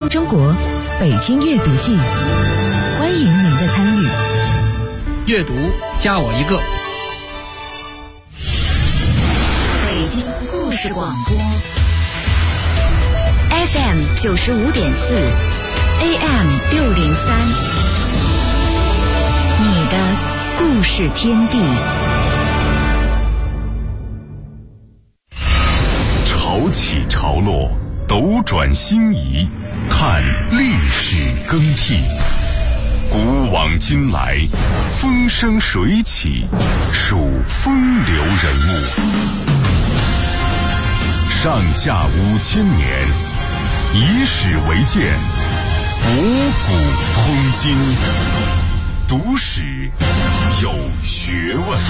中国北京阅读季，欢迎您的参与。 阅读加我一个。 北京故事广播 FM 95.4 AM 603，你的故事天地。 潮起潮落，斗转星移，看历史更替。古往今来，风生水起，数风流人物。上下5000年，以史为鉴，博古通今。读史有学问。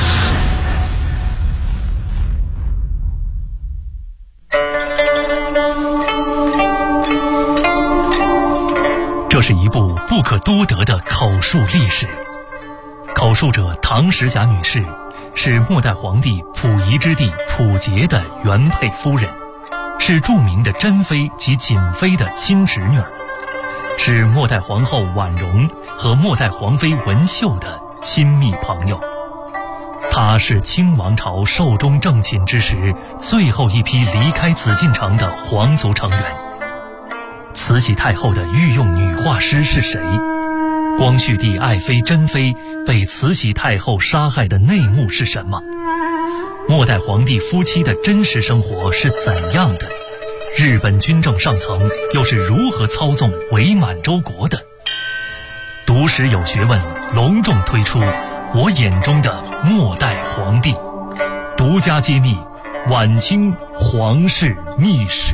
这是一部不可多得的口述历史。口述者唐时霞女士是末代皇帝溥仪之弟溥杰的原配夫人，是著名的珍妃及瑾妃的亲侄女，是末代皇后婉容和末代皇妃文秀的亲密朋友。她是清王朝寿终正寝之时最后一批离开紫禁城的皇族成员。慈禧太后的御用女画师是谁？光绪帝爱妃珍妃被慈禧太后杀害的内幕是什么？末代皇帝夫妻的真实生活是怎样的？日本军政上层又是如何操纵伪满洲国的？读史有学问隆重推出我眼中的末代皇帝，独家揭秘晚清皇室秘史。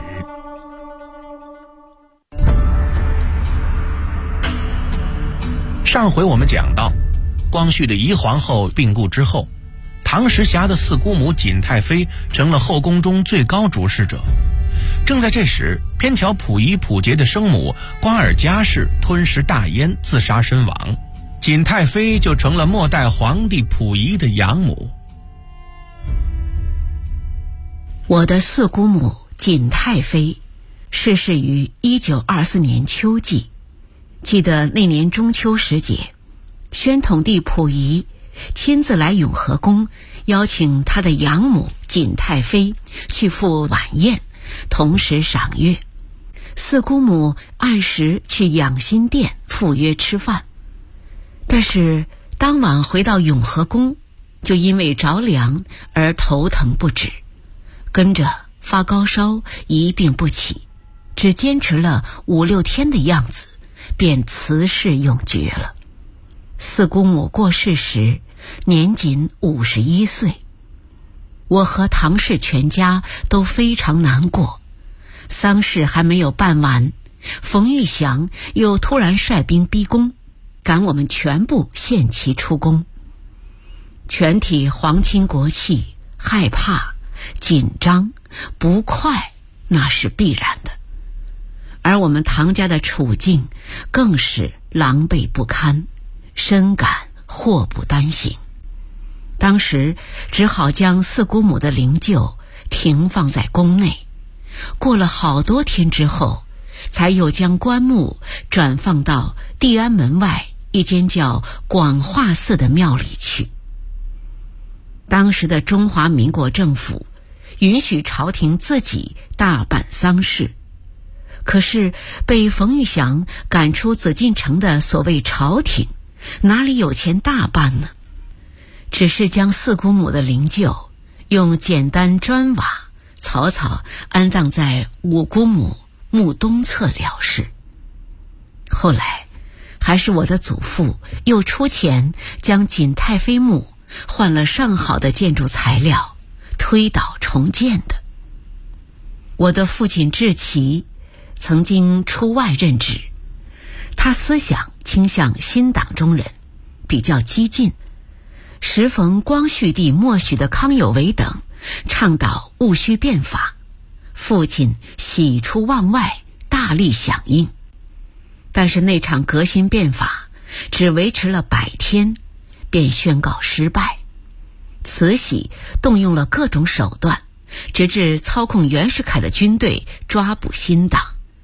上回我们讲到，光绪的仪皇后病故之后，唐时霞的四姑母瑾太妃成了后宫中最高主事者。正在这时，偏巧溥仪溥杰的生母瓜尔佳氏吞食大烟自杀身亡，瑾太妃就成了末代皇帝溥仪的养母。 我的四姑母瑾太妃逝世于1924年秋季。记得那年中秋时节，宣统帝溥仪亲自来永和宫，邀请他的养母瑾太妃去赴晚宴，同时赏月。四姑母按时去养心殿赴约吃饭，但是当晚回到永和宫，就因为着凉而头疼不止，跟着发高烧，一病不起，只坚持了5-6天的样子，便辞世永绝了。四姑母过世时年仅51岁，我和唐氏全家都非常难过。丧事还没有办完，冯玉祥又突然率兵逼宫，赶我们全部限期出宫。全体皇亲国戚害怕、紧张、不快，那是必然的。而我们唐家的处境更是狼狈不堪，深感祸不单行。当时只好将四姑母的灵柩停放在宫内，过了好多天之后，才又将棺木转放到地安门外一间叫广化寺的庙里去。当时的中华民国政府允许朝廷自己大办丧事，可是被冯玉祥赶出紫禁城的所谓朝廷，哪里有钱大办呢？只是将四姑母的灵柩用简单砖瓦草草安葬在五姑母墓东侧了事。后来还是我的祖父又出钱将瑾太妃墓换了上好的建筑材料，推倒重建的。我的父亲志奇曾经出外任职，他思想倾向新党中人，比较激进。时逢光绪帝默许的康有为等倡导戊戌变法，父亲喜出望外，大力响应。但是那场革新变法只维持了100天，便宣告失败。慈禧动用了各种手段，直至操控袁世凯的军队抓捕新党，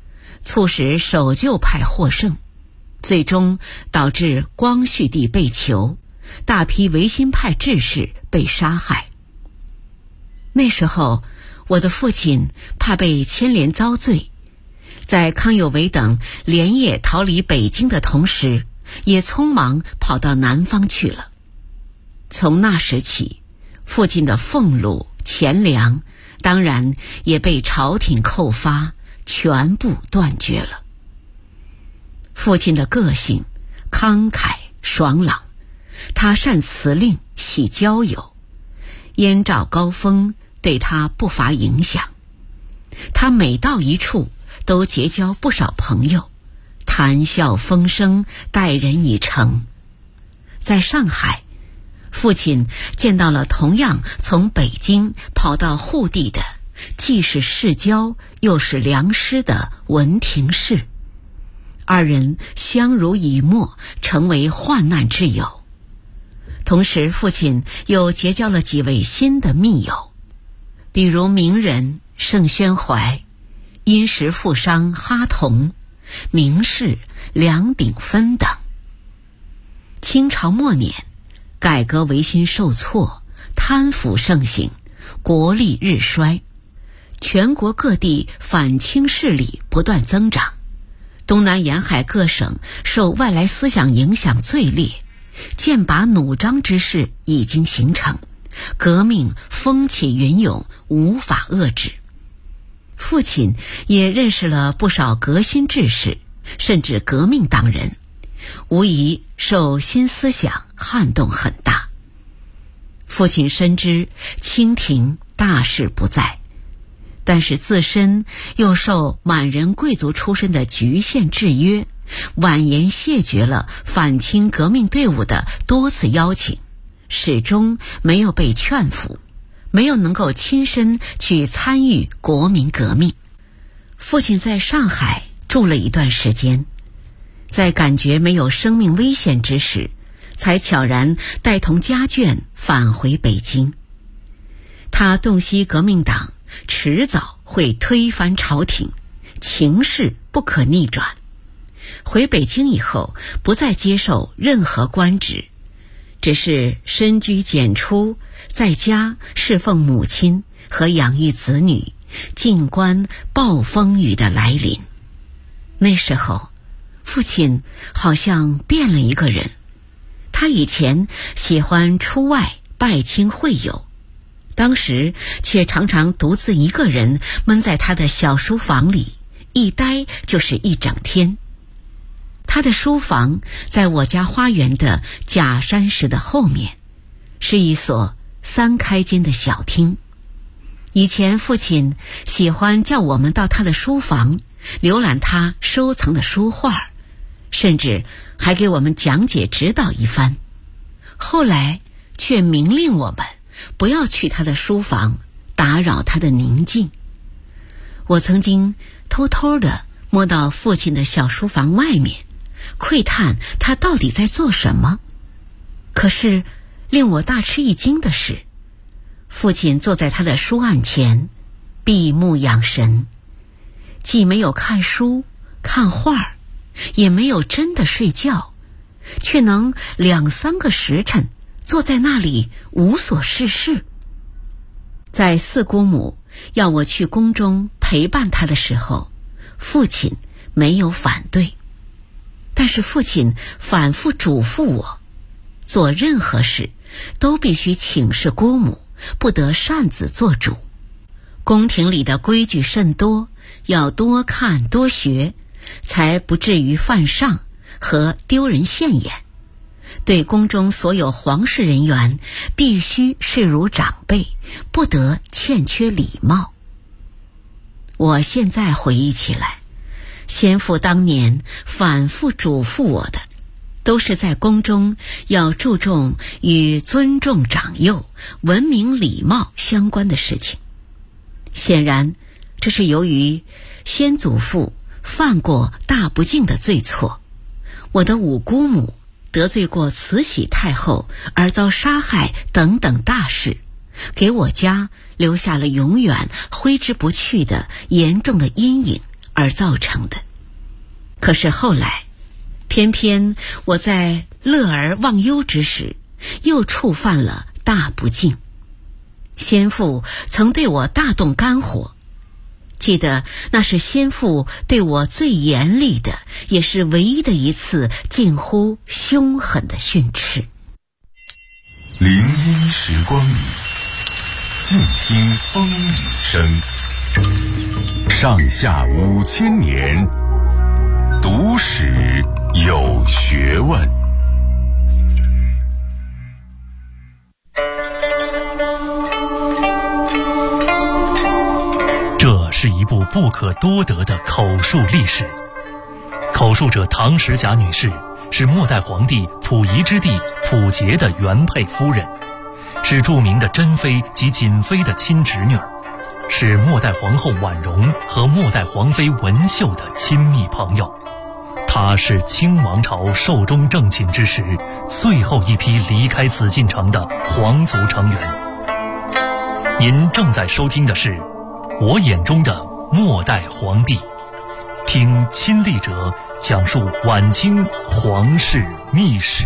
促使守旧派获胜，最终导致光绪帝被囚，大批维新派志士被杀害。那时候我的父亲怕被牵连遭罪，在康有为等连夜逃离北京的同时，也匆忙跑到南方去了。从那时起，父亲的俸禄钱粮当然也被朝廷扣发，全部断绝了。父亲的个性慷慨爽朗，他善辞令喜交友，燕赵高峰对他不乏影响。他每到一处都结交不少朋友，谈笑风生，待人以诚。在上海，父亲见到了同样从北京跑到沪地的，既是世交又是良师的文廷士，二人相濡以沫，成为患难之友。同时父亲又结交了几位新的密友，比如名人盛宣怀、殷实富商哈同、名士梁鼎芬等。清朝末年，改革维新受挫，贪腐盛行，国力日衰，全国各地反清势力不断增长，东南沿海各省受外来思想影响最烈，剑拔弩张之势已经形成，革命风起云涌，无法遏制。父亲也认识了不少革新志士，甚至革命党人，无疑受新思想撼动很大。父亲深知清廷大势不在，但是自身又受满人贵族出身的局限制约，婉言谢绝了反清革命队伍的多次邀请，始终没有被劝服，没有能够亲身去参与国民革命。父亲在上海住了一段时间，在感觉没有生命危险之时，才悄然带同家眷返回北京。他洞悉革命党迟早会推翻朝廷，情势不可逆转。回北京以后，不再接受任何官职，只是深居简出，在家侍奉母亲和养育子女，静观暴风雨的来临。那时候，父亲好像变了一个人。他以前喜欢出外拜亲会友，当时却常常独自一个人闷在他的小书房里，一待就是一整天。他的书房在我家花园的假山石的后面，是一所3开间的小厅。以前父亲喜欢叫我们到他的书房浏览他收藏的书画，甚至还给我们讲解指导一番。后来却明令我们不要去他的书房，打扰他的宁静。我曾经偷偷地摸到父亲的小书房外面，窥探他到底在做什么。可是令我大吃一惊的是，父亲坐在他的书案前，闭目养神，既没有看书看画，也没有真的睡觉，却能2-3个时辰坐在那里无所事事。在四姑母要我去宫中陪伴他的时候，父亲没有反对，但是父亲反复嘱咐我，做任何事都必须请示姑母，不得擅自做主。宫廷里的规矩甚多，要多看多学，才不至于犯上和丢人现眼。对宫中所有皇室人员必须视如长辈，不得欠缺礼貌。我现在回忆起来，先父当年反复嘱咐我的，都是在宫中要注重与尊重长幼、文明礼貌相关的事情。显然，这是由于先祖父犯过大不敬的罪错，我的五姑母得罪过慈禧太后而遭杀害等等大事，给我家留下了永远挥之不去的严重的阴影而造成的。 可是后来，偏偏我在乐而忘忧之时，又触犯了大不敬。先父曾对我大动肝火，记得那是先父对我最严厉的，也是唯一的一次近乎凶狠的训斥。 林荫时光里，静听风雨声。上下5000年，读史有学问。 这是一部不可多得的口述历史。口述者唐时甲女士是末代皇帝溥仪之弟溥杰的原配夫人，是著名的珍妃及瑾妃的亲侄女，是末代皇后婉容和末代皇妃文秀的亲密朋友。她是清王朝寿终正寝之时最后一批离开紫禁城的皇族成员。您正在收听的是我眼中的末代皇帝，听亲历者讲述晚清皇室秘史。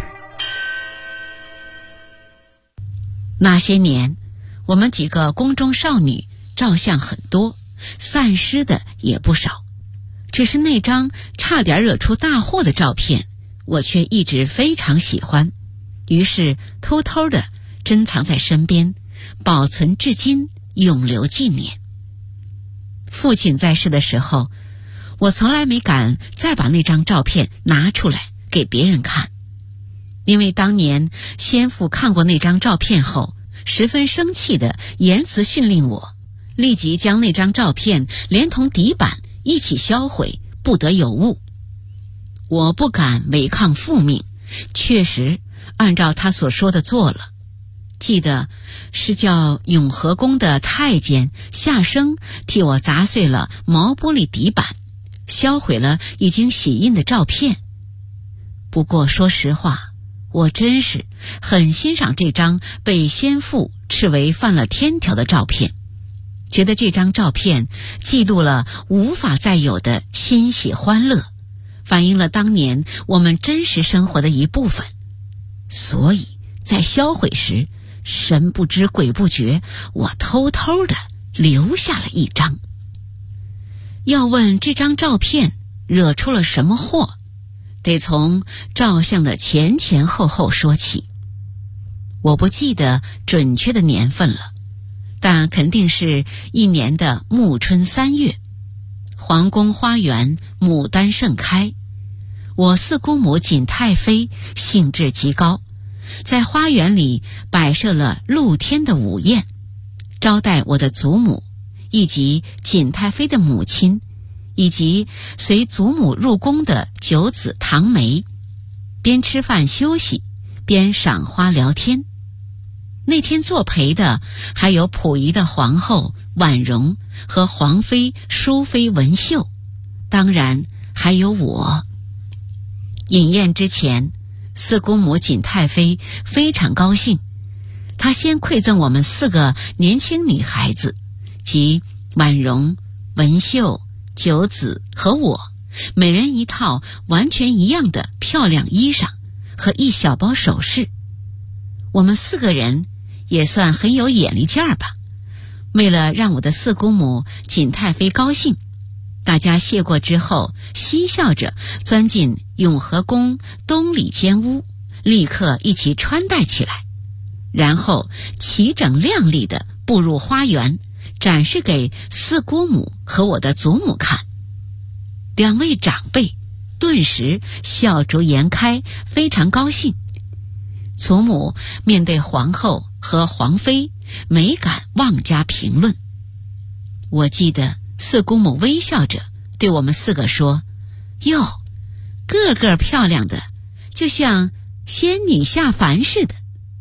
那些年，我们几个宫中少女照相很多，散失的也不少。只是那张差点惹出大祸的照片，我却一直非常喜欢，于是偷偷的珍藏在身边，保存至今，永留纪念。父亲在世的时候，我从来没敢再把那张照片拿出来给别人看，因为当年先父看过那张照片后，十分生气的言辞训令我，立即将那张照片连同底板一起销毁，不得有误。我不敢违抗父命，确实按照他所说的做了。记得是叫永和宫的太监夏生替我砸碎了毛玻璃底板，销毁了已经洗印的照片。不过说实话，我真是很欣赏这张被先父斥为犯了天条的照片，觉得这张照片记录了无法再有的欣喜欢乐，反映了当年我们真实生活的一部分。所以在销毁时，神不知鬼不觉，我偷偷的留下了一张。要问这张照片惹出了什么祸，得从照相的前前后后说起。我不记得准确的年份了，但肯定是一年的暮春3月，皇宫花园牡丹盛开。我四姑母瑾太妃兴致极高，在花园里摆设了露天的午宴，招待我的祖母以及瑾太妃的母亲，以及随祖母入宫的九子唐梅，边吃饭休息边赏花聊天。那天作陪的还有溥仪的皇后婉容和皇妃淑妃文秀，当然还有我。饮宴之前，四姑母瑾太妃非常高兴，她先馈赠我们4个年轻女孩子，即婉容、文秀、九子和我，每人一套完全一样的漂亮衣裳和一小包首饰。我们4个人也算很有眼力劲儿吧。为了让我的四姑母瑾太妃高兴，大家谢过之后，嬉笑着钻进永和宫东里间屋，立刻一起穿戴起来，然后齐整亮丽地步入花园，展示给四姑母和我的祖母看。2位长辈顿时笑逐颜开，非常高兴。祖母面对皇后和皇妃，没敢妄加评论。我记得四姑母微笑着对我们4个说：“哟，个个漂亮的，就像仙女下凡似的。”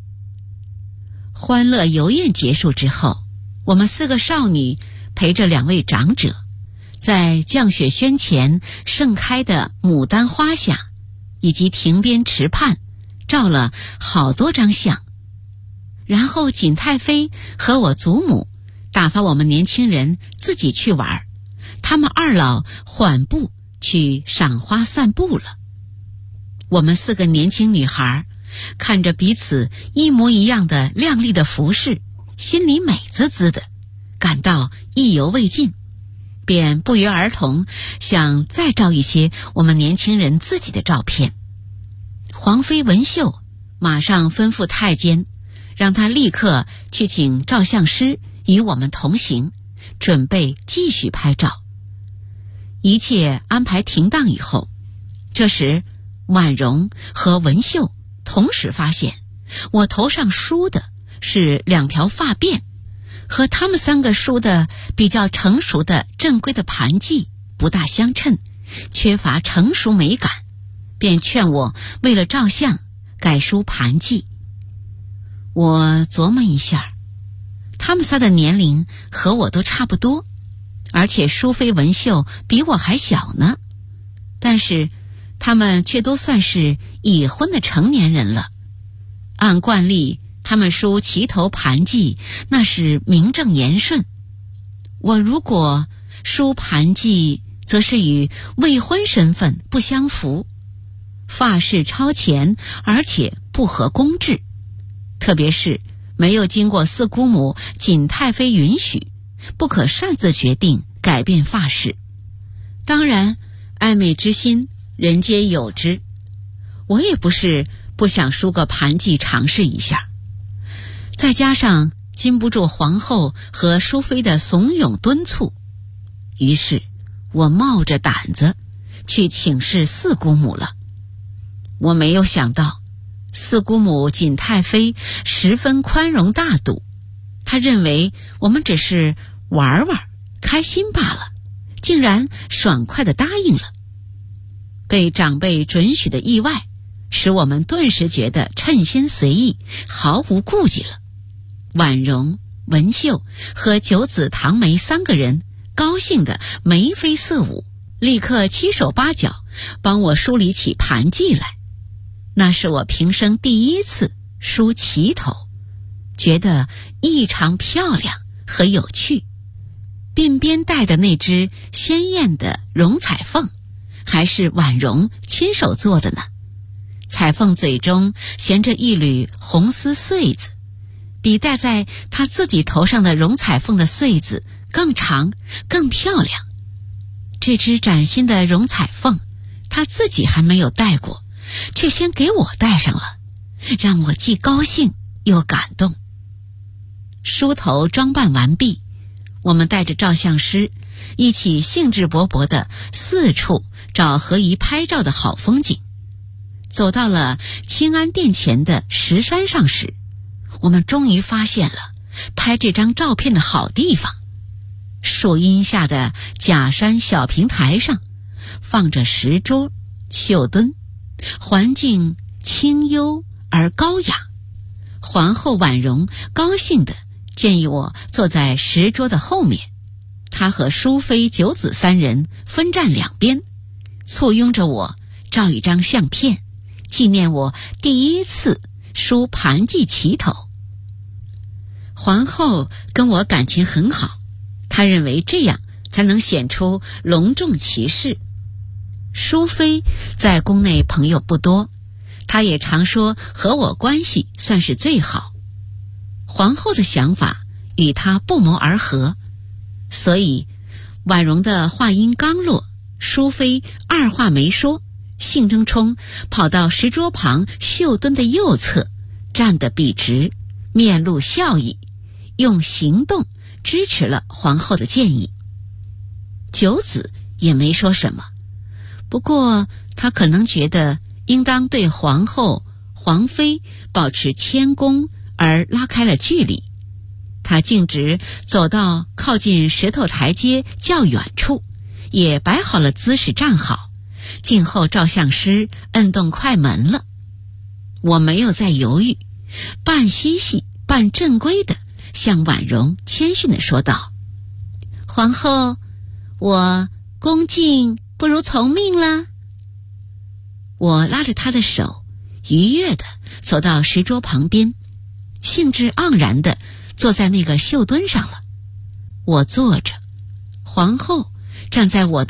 欢乐游宴结束之后，我们4个少女陪着2位长者，在降雪轩前盛开的牡丹花下以及亭边池畔照了好多张相。然后瑾太妃和我祖母打发我们年轻人自己去玩，他们2老缓步去赏花散步了。我们4个年轻女孩看着彼此一模一样的亮丽的服饰，心里美滋滋的，感到意犹未尽，便不约而同想再照一些我们年轻人自己的照片。皇妃文秀马上吩咐太监，让他立刻去请照相师与我们同行，准备继续拍照。一切安排停当以后，这时婉容和文秀同时发现我头上梳的是2条发辫，和他们3个梳的比较成熟的正规的盘髻不大相称，缺乏成熟美感，便劝我为了照相改梳盘髻。我琢磨一下，他们仨的年龄和我都差不多，而且淑妃文秀比我还小呢，但是他们却都算是已婚的成年人了。按惯例，他们梳齐头盘髻那是名正言顺，我如果梳盘髻，则是与未婚身份不相符，发饰超前，而且不合公制，特别是没有经过四姑母景太妃允许，不可擅自决定改变发饰。当然，爱美之心人皆有之，我也不是不想梳个盘髻尝试一下，再加上禁不住皇后和淑妃的怂恿敦促，于是我冒着胆子去请示四姑母了。我没有想到四姑母景太妃十分宽容大度，她认为我们只是玩玩开心罢了，竟然爽快地答应了。被长辈准许的意外，使我们顿时觉得称心随意，毫无顾忌了。婉容、文秀和九子唐梅3个人高兴得眉飞色舞，立刻七手八脚帮我梳理起盘髻来。那是我平生第一次梳齐头，觉得异常漂亮和有趣。鬓边戴的那只鲜艳的绒彩凤，还是婉容亲手做的呢。彩凤嘴中衔着一缕红丝穗子，比戴在她自己头上的绒彩凤的穗子更长更漂亮。这只崭新的绒彩凤，她自己还没有戴过，却先给我戴上了，让我既高兴又感动。梳头装扮完毕，我们带着照相师一起兴致勃勃地四处找合宜拍照的好风景。走到了清安殿前的石山上时，我们终于发现了拍这张照片的好地方。树荫下的假山小平台上放着石桌、绣墩，环境清幽而高雅。皇后婉容高兴地建议我坐在石桌的后面，她和淑妃、九子3人分站两边，簇拥着我照一张相片，纪念我第一次梳盘髻齐头。皇后跟我感情很好，她认为这样才能显出隆重其事。淑妃在宫内朋友不多，她也常说和我关系算是最好。皇后的想法与她不谋而合，所以婉容的话音刚落，淑妃二话没说，兴冲冲跑到石桌旁绣墩的右侧，站得笔直，面露笑意，用行动支持了皇后的建议。九子也没说什么，不过他可能觉得应当对皇后、皇妃保持谦恭，而拉开了距离。他径直走到靠近石头台阶较远处，也摆好了姿势站好，静候照相师摁动快门了。我没有再犹豫，半嬉戏半正规的向婉容谦逊地说道：皇后，我恭敬不如从命了。我拉着她的手，愉悦地走到石桌旁边，兴致盎然地坐在那个绣墩上了。我坐着，皇后站在我的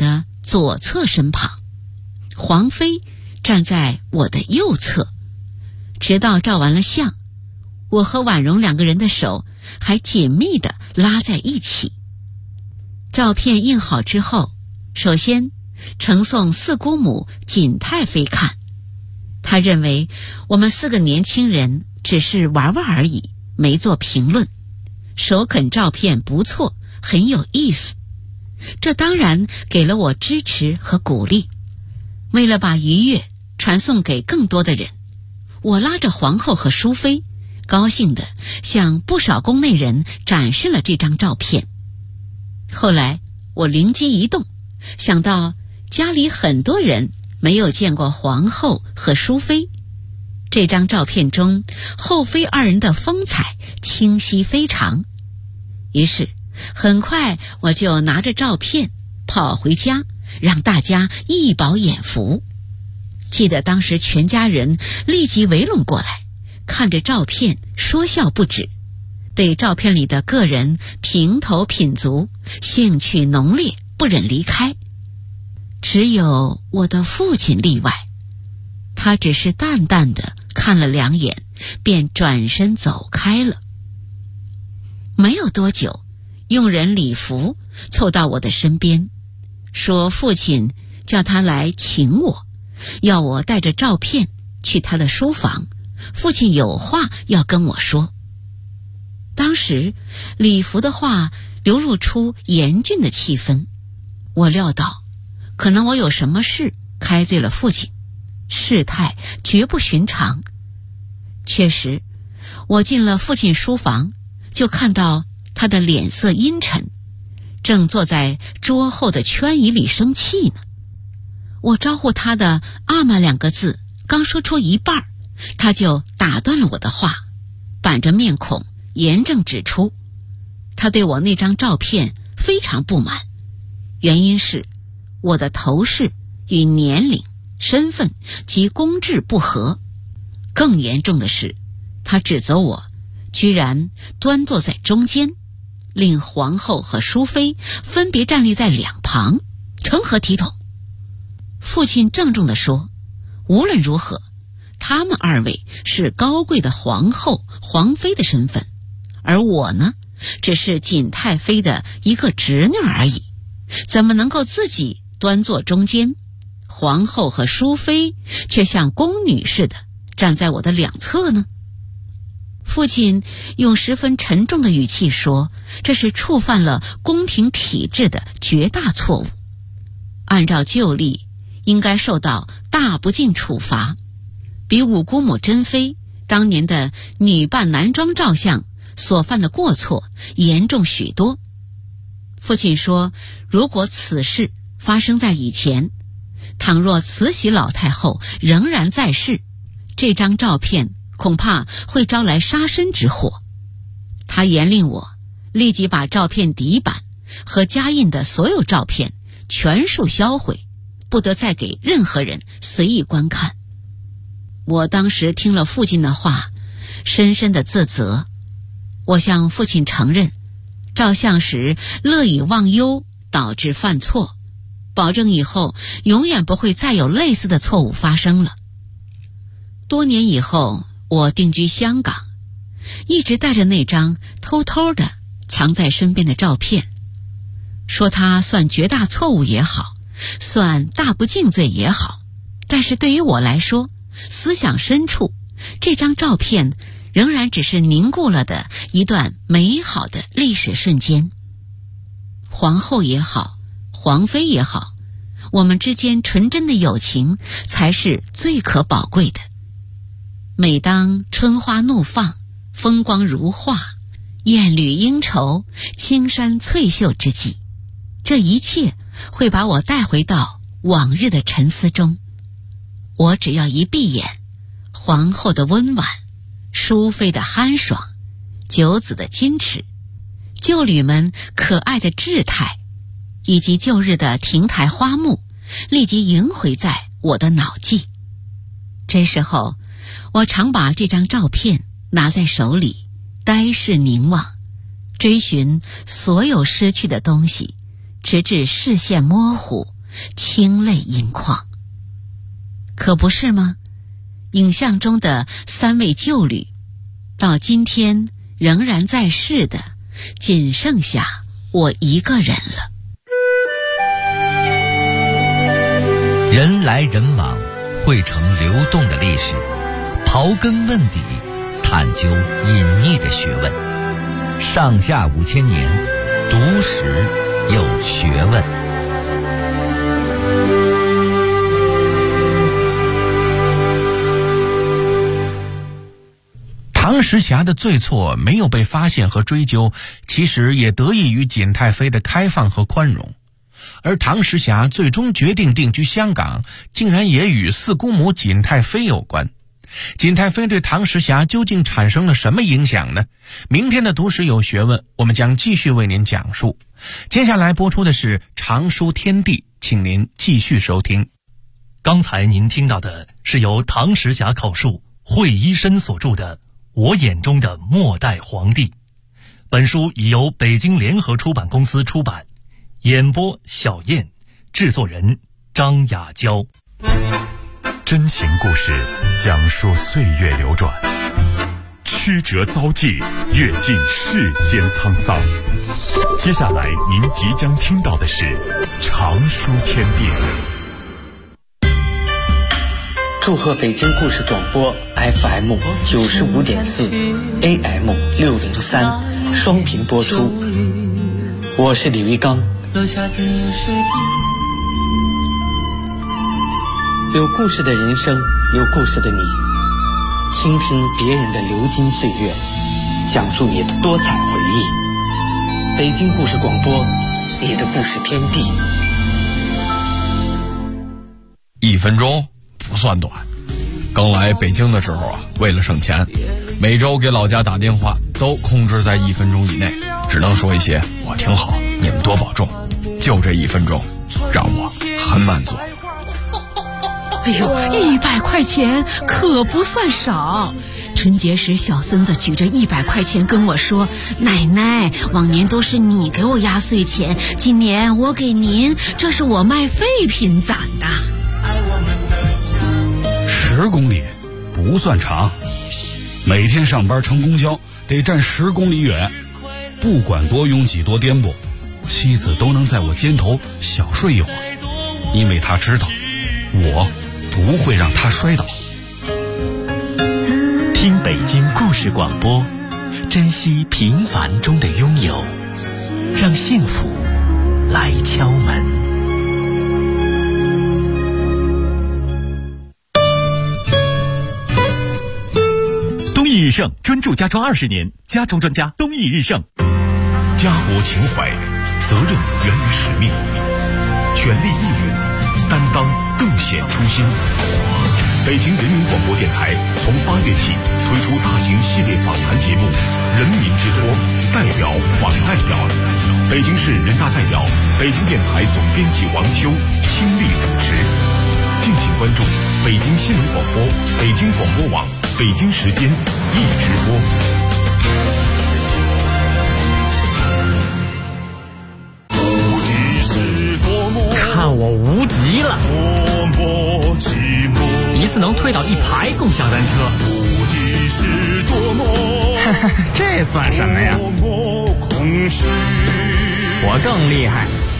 左侧身旁，黄妃站在我的右侧。直到照完了相，我和婉容2个人的手还紧密地拉在一起。照片印好之后，首先呈送四姑母景太妃看。她认为我们4个年轻人只是玩玩而已，没做评论，首肯照片不错，很有意思。这当然给了我支持和鼓励。为了把愉悦传送给更多的人，我拉着皇后和淑妃，高兴地向不少宫内人展示了这张照片。后来我灵机一动，想到家里很多人没有见过皇后和淑妃，这张照片中后妃2人的风采清晰非常。于是很快我就拿着照片跑回家，让大家一饱眼福。记得当时全家人立即围拢过来，看着照片说笑不止，对照片里的个人评头品足，兴趣浓烈，不忍离开。只有我的父亲例外，他只是淡淡地看了2眼，便转身走开了。没有多久，佣人李福凑到我的身边，说父亲叫他来请我，要我带着照片去他的书房，父亲有话要跟我说。当时李福的话流露出严峻的气氛，我料到可能我有什么事开罪了父亲，事态绝不寻常。确实，我进了父亲书房，就看到他的脸色阴沉，正坐在桌后的圈椅里生气呢。我招呼他的阿玛2个字刚说出一半，他就打断了我的话，板着面孔严正指出，他对我那张照片非常不满，原因是我的头饰与年龄、身份及公制不合。更严重的是，他指责我居然端坐在中间，令皇后和淑妃分别站立在2旁，成何体统？父亲郑重地说，无论如何，他们2位是高贵的皇后、皇妃的身份，而我呢，只是景太妃的一个侄女而已，怎么能够自己端坐中间，皇后和淑妃却像宫女似的站在我的2侧呢？父亲用十分沉重的语气说，这是触犯了宫廷体制的绝大错误，按照旧例应该受到大不敬处罚，比五姑母珍妃当年的女扮男装照相所犯的过错严重许多。父亲说，如果此事发生在以前，倘若慈禧老太后仍然在世，这张照片恐怕会招来杀身之祸。他严令我立即把照片底板和加印的所有照片全数销毁，不得再给任何人随意观看。我当时听了父亲的话，深深的自责。我向父亲承认，照相时乐以忘忧，导致犯错，保证以后永远不会再有类似的错误发生了。多年以后，我定居香港，一直带着那张偷偷的藏在身边的照片，说它算绝大错误也好，算大不敬罪也好，但是对于我来说，思想深处这张照片仍然只是凝固了的一段美好的历史瞬间。皇后也好，皇妃也好，我们之间纯真的友情才是最可宝贵的。每当春花怒放，风光如画，艳侣应酬，青山翠秀之际，这一切会把我带回到往日的沉思中。我只要一闭眼，皇后的温婉，淑妃的酣爽，九子的矜持，旧侣们可爱的稚态，以及旧日的亭台花木，立即萦回在我的脑际。这时候我常把这张照片拿在手里，呆视凝望，追寻所有失去的东西，直至视线模糊， 清泪盈眶。可不是吗？影像中的3位旧侣，到今天仍然在世的，仅剩下我一个人了。 人来人往，汇成流动的历史，刨根问底，探究隐匿的学问。上下5000年，读史有学问。 唐时霞的罪错没有被发现和追究，其实也得益于景太妃的开放和宽容。而唐时霞最终决定定居香港，竟然也与四姑母景太妃有关。景太妃对唐时霞究竟产生了什么影响呢？明天的读史有学问，我们将继续为您讲述。接下来播出的是长书天地，请您继续收听。 刚才您听到的是由唐时霞口述、惠一生所著的《我眼中的末代皇帝》。本书已由北京联合出版公司出版，演播小燕，制作人张雅娇。 真情故事讲述岁月流转，曲折遭际，阅尽世间沧桑。接下来您即将听到的是长书天地。 祝贺北京故事广播 FM 95.4 AM 603双频播出。我是李玉刚。有故事的人生，有故事的你，倾听别人的流金岁月，讲述你的多彩回忆。北京故事广播，你的故事天地。 1分钟不算短。刚来北京的时候啊，为了省钱，每周给老家打电话都控制在1分钟以内，只能说一些我挺好，你们多保重。就这1分钟，让我很满足。 哎呦，100块钱可不算少。春节时，小孙子举着100块钱跟我说：“奶奶，往年都是你给我压岁钱，今年我给您，这是我卖废品攒的。 ”10公里不算长，每天上班乘公交得站10公里远，不管多拥挤多颠簸，妻子都能在我肩头小睡一会儿，因为她知道我不会让她摔倒。 听北京故事广播，珍惜平凡中的拥有，让幸福来敲门。东义日盛专注家装20年，家装专家东义日盛。 家国情怀，责任源于使命，全力以赴，担当更显初心。北京人民广播电台从8月起推出大型系列访谈节目《人民之托》，代表访代表。北京市人大代表、北京电台总编辑王秋亲力主持。敬请关注北京新闻广播、北京广播网、北京时间一直播。 看我无敌了！一次能推倒1排共享单车，这算什么呀？我更厉害，